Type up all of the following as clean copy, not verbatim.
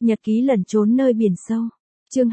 Nhật ký lẩn trốn nơi biển sâu. Chương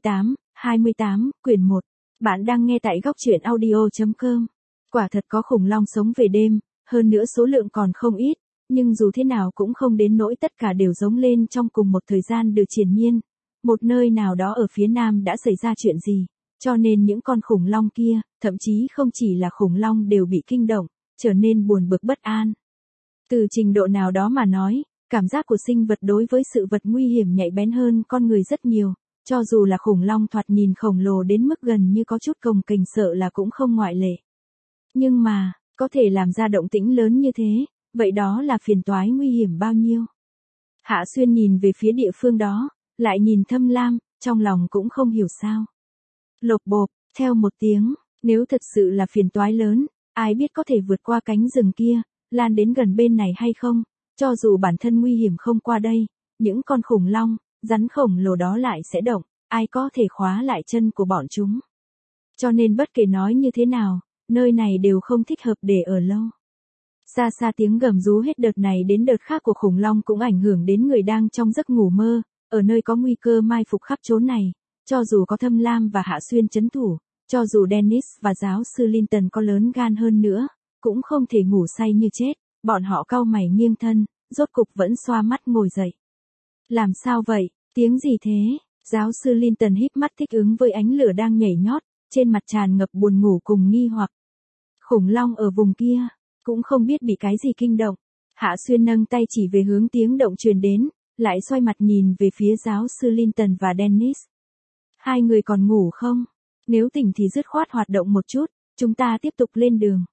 28, quyển 1. Bạn đang nghe tại góc truyện audio.com. Quả thật có khủng long sống về đêm, hơn nữa số lượng còn không ít, nhưng dù thế nào cũng không đến nỗi tất cả đều giống lên trong cùng một thời gian được triền miên. Một nơi nào đó ở phía nam đã xảy ra chuyện gì, cho nên những con khủng long kia, thậm chí không chỉ là khủng long đều bị kinh động, trở nên buồn bực bất an. Từ trình độ nào đó mà nói, cảm giác của sinh vật đối với sự vật nguy hiểm nhạy bén hơn con người rất nhiều, cho dù là khủng long thoạt nhìn khổng lồ đến mức gần như có chút cồng kềnh sợ là cũng không ngoại lệ. Nhưng mà, có thể làm ra động tĩnh lớn như thế, vậy đó là phiền toái nguy hiểm bao nhiêu. Hạ Xuyên nhìn về phía địa phương đó, lại nhìn Thâm Lam, trong lòng cũng không hiểu sao. Lộp bộp, theo một tiếng, nếu thật sự là phiền toái lớn, ai biết có thể vượt qua cánh rừng kia, lan đến gần bên này hay không, cho dù bản thân nguy hiểm không qua đây, những con khủng long, rắn khổng lồ đó lại sẽ động, ai có thể khóa lại chân của bọn chúng. Cho nên bất kể nói như thế nào, nơi này đều không thích hợp để ở lâu. Xa xa tiếng gầm rú hết đợt này đến đợt khác của khủng long cũng ảnh hưởng đến người đang trong giấc ngủ mơ, ở nơi có nguy cơ mai phục khắp chốn này, cho dù có Thâm Lam và Hạ Xuyên trấn thủ, cho dù Dennis và giáo sư Linton có lớn gan hơn nữa, cũng không thể ngủ say như chết, bọn họ cau mày nghiêng thân, rốt cục vẫn xoa mắt ngồi dậy. Làm sao vậy, tiếng gì thế? Giáo sư Linton híp mắt thích ứng với ánh lửa đang nhảy nhót, trên mặt tràn ngập buồn ngủ cùng nghi hoặc. Khủng long ở vùng kia, cũng không biết bị cái gì kinh động. Hạ Xuyên nâng tay chỉ về hướng tiếng động truyền đến, lại xoay mặt nhìn về phía giáo sư Linton và Dennis. Hai người còn ngủ không? Nếu tỉnh thì dứt khoát hoạt động một chút, chúng ta tiếp tục lên đường.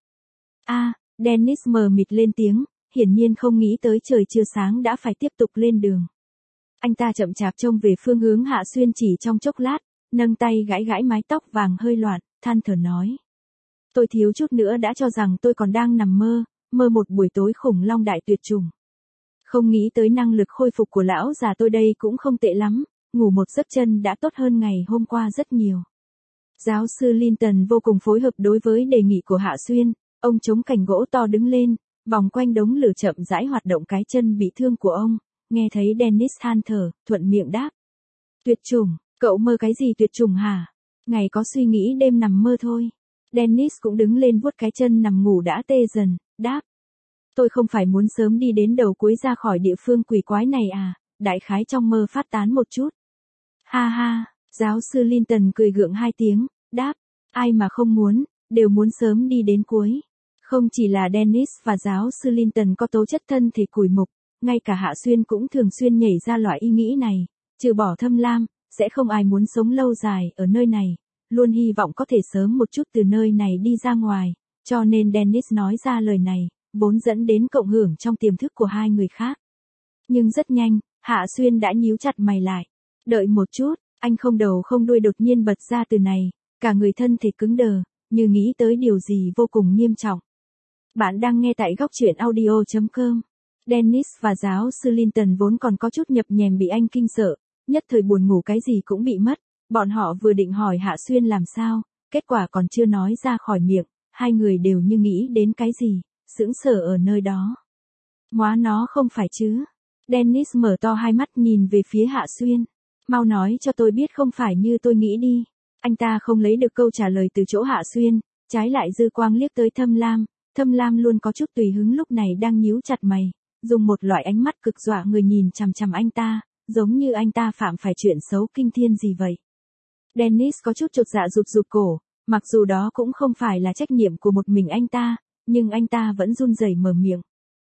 Dennis mờ mịt lên tiếng, hiển nhiên không nghĩ tới trời chưa sáng đã phải tiếp tục lên đường. Anh ta chậm chạp trông về phương hướng Hạ Xuyên chỉ trong chốc lát, nâng tay gãi gãi mái tóc vàng hơi loạn, than thở nói. Tôi thiếu chút nữa đã cho rằng tôi còn đang nằm mơ một buổi tối khủng long đại tuyệt chủng. Không nghĩ tới năng lực khôi phục của lão già tôi đây cũng không tệ lắm, ngủ một giấc chân đã tốt hơn ngày hôm qua rất nhiều. Giáo sư Linton vô cùng phối hợp đối với đề nghị của Hạ Xuyên, ông chống cành gỗ to đứng lên, vòng quanh đống lửa chậm rãi hoạt động cái chân bị thương của ông, nghe thấy Dennis than thở, thuận miệng đáp. Tuyệt chủng, cậu mơ cái gì tuyệt chủng hả? Ngày có suy nghĩ đêm nằm mơ thôi. Dennis cũng đứng lên vuốt cái chân nằm ngủ đã tê dần, đáp. Tôi không phải muốn sớm đi đến đầu cuối ra khỏi địa phương quỷ quái này à, đại khái trong mơ phát tán một chút. Ha ha, giáo sư Linton cười gượng hai tiếng, đáp, ai mà không muốn, đều muốn sớm đi đến cuối. Không chỉ là Dennis và giáo sư Linton có tố chất thân thể cùi mục, ngay cả Hạ Xuyên cũng thường xuyên nhảy ra loại ý nghĩ này, trừ bỏ Thâm Lam, sẽ không ai muốn sống lâu dài ở nơi này, luôn hy vọng có thể sớm một chút từ nơi này đi ra ngoài, cho nên Dennis nói ra lời này, vốn dẫn đến cộng hưởng trong tiềm thức của hai người khác. Nhưng rất nhanh, Hạ Xuyên đã nhíu chặt mày lại. Đợi một chút, anh không đầu không đuôi đột nhiên bật ra từ này, cả người thân thể cứng đờ, như nghĩ tới điều gì vô cùng nghiêm trọng. Bạn đang nghe tại góc truyện audio.com. Dennis và giáo sư Linton vốn còn có chút nhập nhèm bị anh kinh sợ, nhất thời buồn ngủ cái gì cũng bị mất. Bọn họ vừa định hỏi Hạ Xuyên làm sao, kết quả còn chưa nói ra khỏi miệng, hai người đều như nghĩ đến cái gì, sững sờ ở nơi đó. Móa nó không phải chứ. Dennis mở to hai mắt nhìn về phía Hạ Xuyên. Mau nói cho tôi biết không phải như tôi nghĩ đi. Anh ta không lấy được câu trả lời từ chỗ Hạ Xuyên, trái lại dư quang liếc tới Thâm Lam. Thâm Lam luôn có chút tùy hứng lúc này đang nhíu chặt mày, dùng một loại ánh mắt cực dọa người nhìn chằm chằm anh ta, giống như anh ta phạm phải chuyện xấu kinh thiên gì vậy. Dennis có chút chột dạ rụt cổ, mặc dù đó cũng không phải là trách nhiệm của một mình anh ta, nhưng anh ta vẫn run rẩy mở miệng.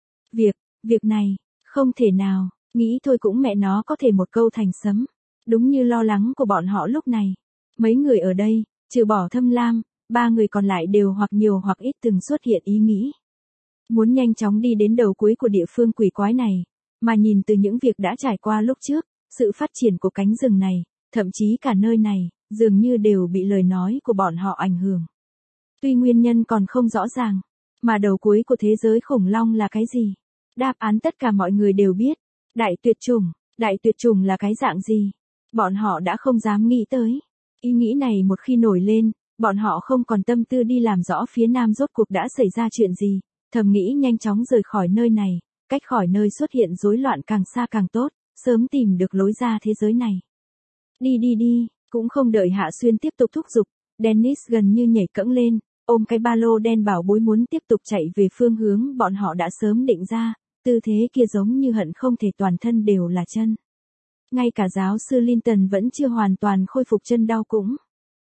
Việc này, không thể nào, nghĩ thôi cũng mẹ nó có thể một câu thành sấm. Đúng như lo lắng của bọn họ lúc này. Mấy người ở đây, trừ bỏ Thâm Lam, ba người còn lại đều hoặc nhiều hoặc ít từng xuất hiện ý nghĩ. Muốn nhanh chóng đi đến đầu cuối của địa phương quỷ quái này, mà nhìn từ những việc đã trải qua lúc trước, sự phát triển của cánh rừng này, thậm chí cả nơi này, dường như đều bị lời nói của bọn họ ảnh hưởng. Tuy nguyên nhân còn không rõ ràng, mà đầu cuối của thế giới khủng long là cái gì? Đáp án tất cả mọi người đều biết. Đại tuyệt chủng là cái dạng gì? Bọn họ đã không dám nghĩ tới. Ý nghĩ này một khi nổi lên, bọn họ không còn tâm tư đi làm rõ phía nam rốt cuộc đã xảy ra chuyện gì, thầm nghĩ nhanh chóng rời khỏi nơi này, cách khỏi nơi xuất hiện rối loạn càng xa càng tốt, sớm tìm được lối ra thế giới này. Đi đi đi, cũng không đợi Hạ Xuyên tiếp tục thúc giục, Dennis gần như nhảy cẫng lên, ôm cái ba lô đen bảo bối muốn tiếp tục chạy về phương hướng bọn họ đã sớm định ra, tư thế kia giống như hận không thể toàn thân đều là chân. Ngay cả giáo sư Linton vẫn chưa hoàn toàn khôi phục chân đau cũng.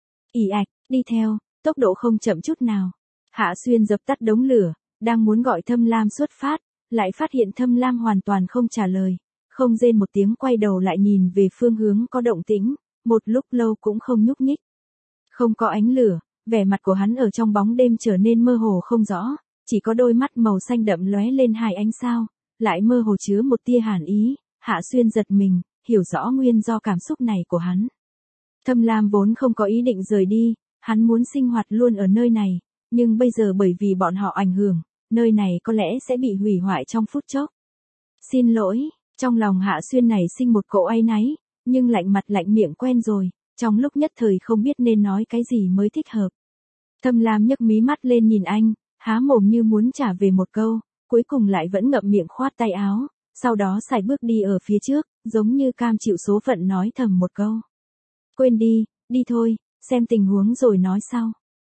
Ì ạch, đi theo, tốc độ không chậm chút nào. Hạ Xuyên dập tắt đống lửa, đang muốn gọi Thâm Lam xuất phát, lại phát hiện Thâm Lam hoàn toàn không trả lời, không rên một tiếng quay đầu lại nhìn về phương hướng có động tĩnh, một lúc lâu cũng không nhúc nhích. Không có ánh lửa, vẻ mặt của hắn ở trong bóng đêm trở nên mơ hồ không rõ, chỉ có đôi mắt màu xanh đậm lóe lên hai ánh sao, lại mơ hồ chứa một tia hàn ý. Hạ Xuyên giật mình, hiểu rõ nguyên do cảm xúc này của hắn. Thâm Lam vốn không có ý định rời đi, hắn muốn sinh hoạt luôn ở nơi này, nhưng bây giờ bởi vì bọn họ ảnh hưởng, nơi này có lẽ sẽ bị hủy hoại trong phút chốc. Xin lỗi, trong lòng Hạ Xuyên này sinh một cỗ áy náy, nhưng lạnh mặt lạnh miệng quen rồi, trong lúc nhất thời không biết nên nói cái gì mới thích hợp. Thâm Lam nhấc mí mắt lên nhìn anh, há mồm như muốn trả về một câu, cuối cùng lại vẫn ngậm miệng khoát tay áo, sau đó sải bước đi ở phía trước, giống như cam chịu số phận nói thầm một câu. Quên đi, đi thôi, xem tình huống rồi nói sau.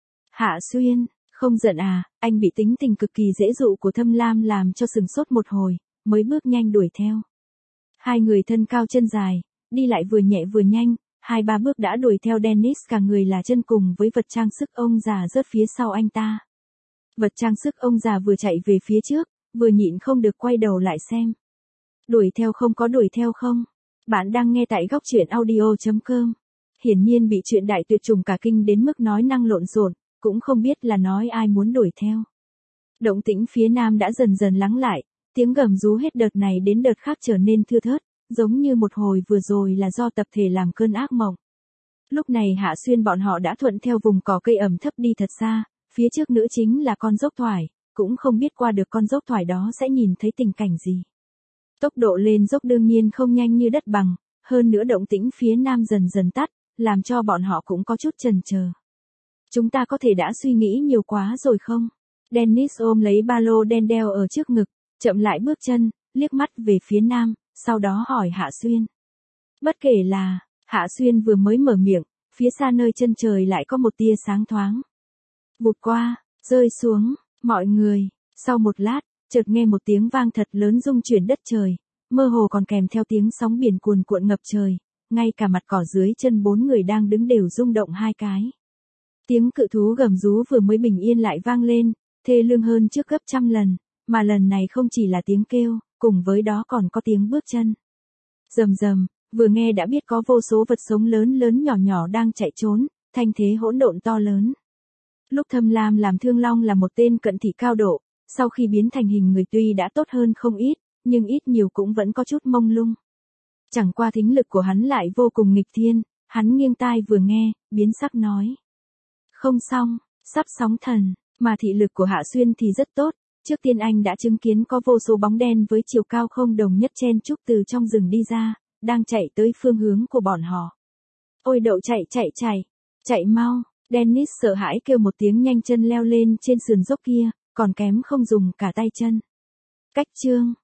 Hạ Xuyên, không giận à, anh bị tính tình cực kỳ dễ dụ của Thâm Lam làm cho sừng sốt một hồi, mới bước nhanh đuổi theo. Hai người thân cao chân dài, đi lại vừa nhẹ vừa nhanh, 2-3 bước đã đuổi theo Dennis, cả người là chân cùng với vật trang sức ông già rớt phía sau anh ta. Vật trang sức ông già vừa chạy về phía trước, vừa nhịn không được quay đầu lại xem. Đuổi theo không có đuổi theo không? Bạn đang nghe tại góc truyện audio.com. Hiển nhiên bị chuyện đại tuyệt trùng cả kinh đến mức nói năng lộn xộn, cũng không biết là nói ai muốn đuổi theo. Động tĩnh phía nam đã dần dần lắng lại, tiếng gầm rú hết đợt này đến đợt khác trở nên thưa thớt, giống như một hồi vừa rồi là do tập thể làm cơn ác mộng. Lúc này Hạ Xuyên bọn họ đã thuận theo vùng cỏ cây ẩm thấp đi thật xa, phía trước nữa chính là con dốc thoải, cũng không biết qua được con dốc thoải đó sẽ nhìn thấy tình cảnh gì. Tốc độ lên dốc đương nhiên không nhanh như đất bằng, hơn nữa động tĩnh phía nam dần dần tắt, làm cho bọn họ cũng có chút chần chờ. Chúng ta có thể đã suy nghĩ nhiều quá rồi không? Dennis ôm lấy ba lô đen đeo ở trước ngực, chậm lại bước chân, liếc mắt về phía nam, sau đó hỏi Hạ Xuyên. Bất kể là, Hạ Xuyên vừa mới mở miệng, phía xa nơi chân trời lại có một tia sáng thoáng. Vụt qua, rơi xuống, mọi người, sau một lát, chợt nghe một tiếng vang thật lớn rung chuyển đất trời, mơ hồ còn kèm theo tiếng sóng biển cuồn cuộn ngập trời, ngay cả mặt cỏ dưới chân 4 người đang đứng đều rung động 2 cái. Tiếng cự thú gầm rú vừa mới bình yên lại vang lên, thê lương hơn trước gấp trăm lần, mà lần này không chỉ là tiếng kêu, cùng với đó còn có tiếng bước chân. Rầm rầm, vừa nghe đã biết có vô số vật sống lớn lớn nhỏ nhỏ đang chạy trốn, thanh thế hỗn độn to lớn. Lúc Thâm Lam làm Thương Long là một tên cận thị cao độ, sau khi biến thành hình người tuy đã tốt hơn không ít, nhưng ít nhiều cũng vẫn có chút mông lung. Chẳng qua thính lực của hắn lại vô cùng nghịch thiên, hắn nghiêng tai vừa nghe, biến sắc nói. Không xong, sắp sóng thần, mà thị lực của Hạ Xuyên thì rất tốt, trước tiên anh đã chứng kiến có vô số bóng đen với chiều cao không đồng nhất chen chúc từ trong rừng đi ra, đang chạy tới phương hướng của bọn họ. Ôi đậu chạy mau, Dennis sợ hãi kêu một tiếng nhanh chân leo lên trên sườn dốc kia, còn kém không dùng cả tay chân. Cách chương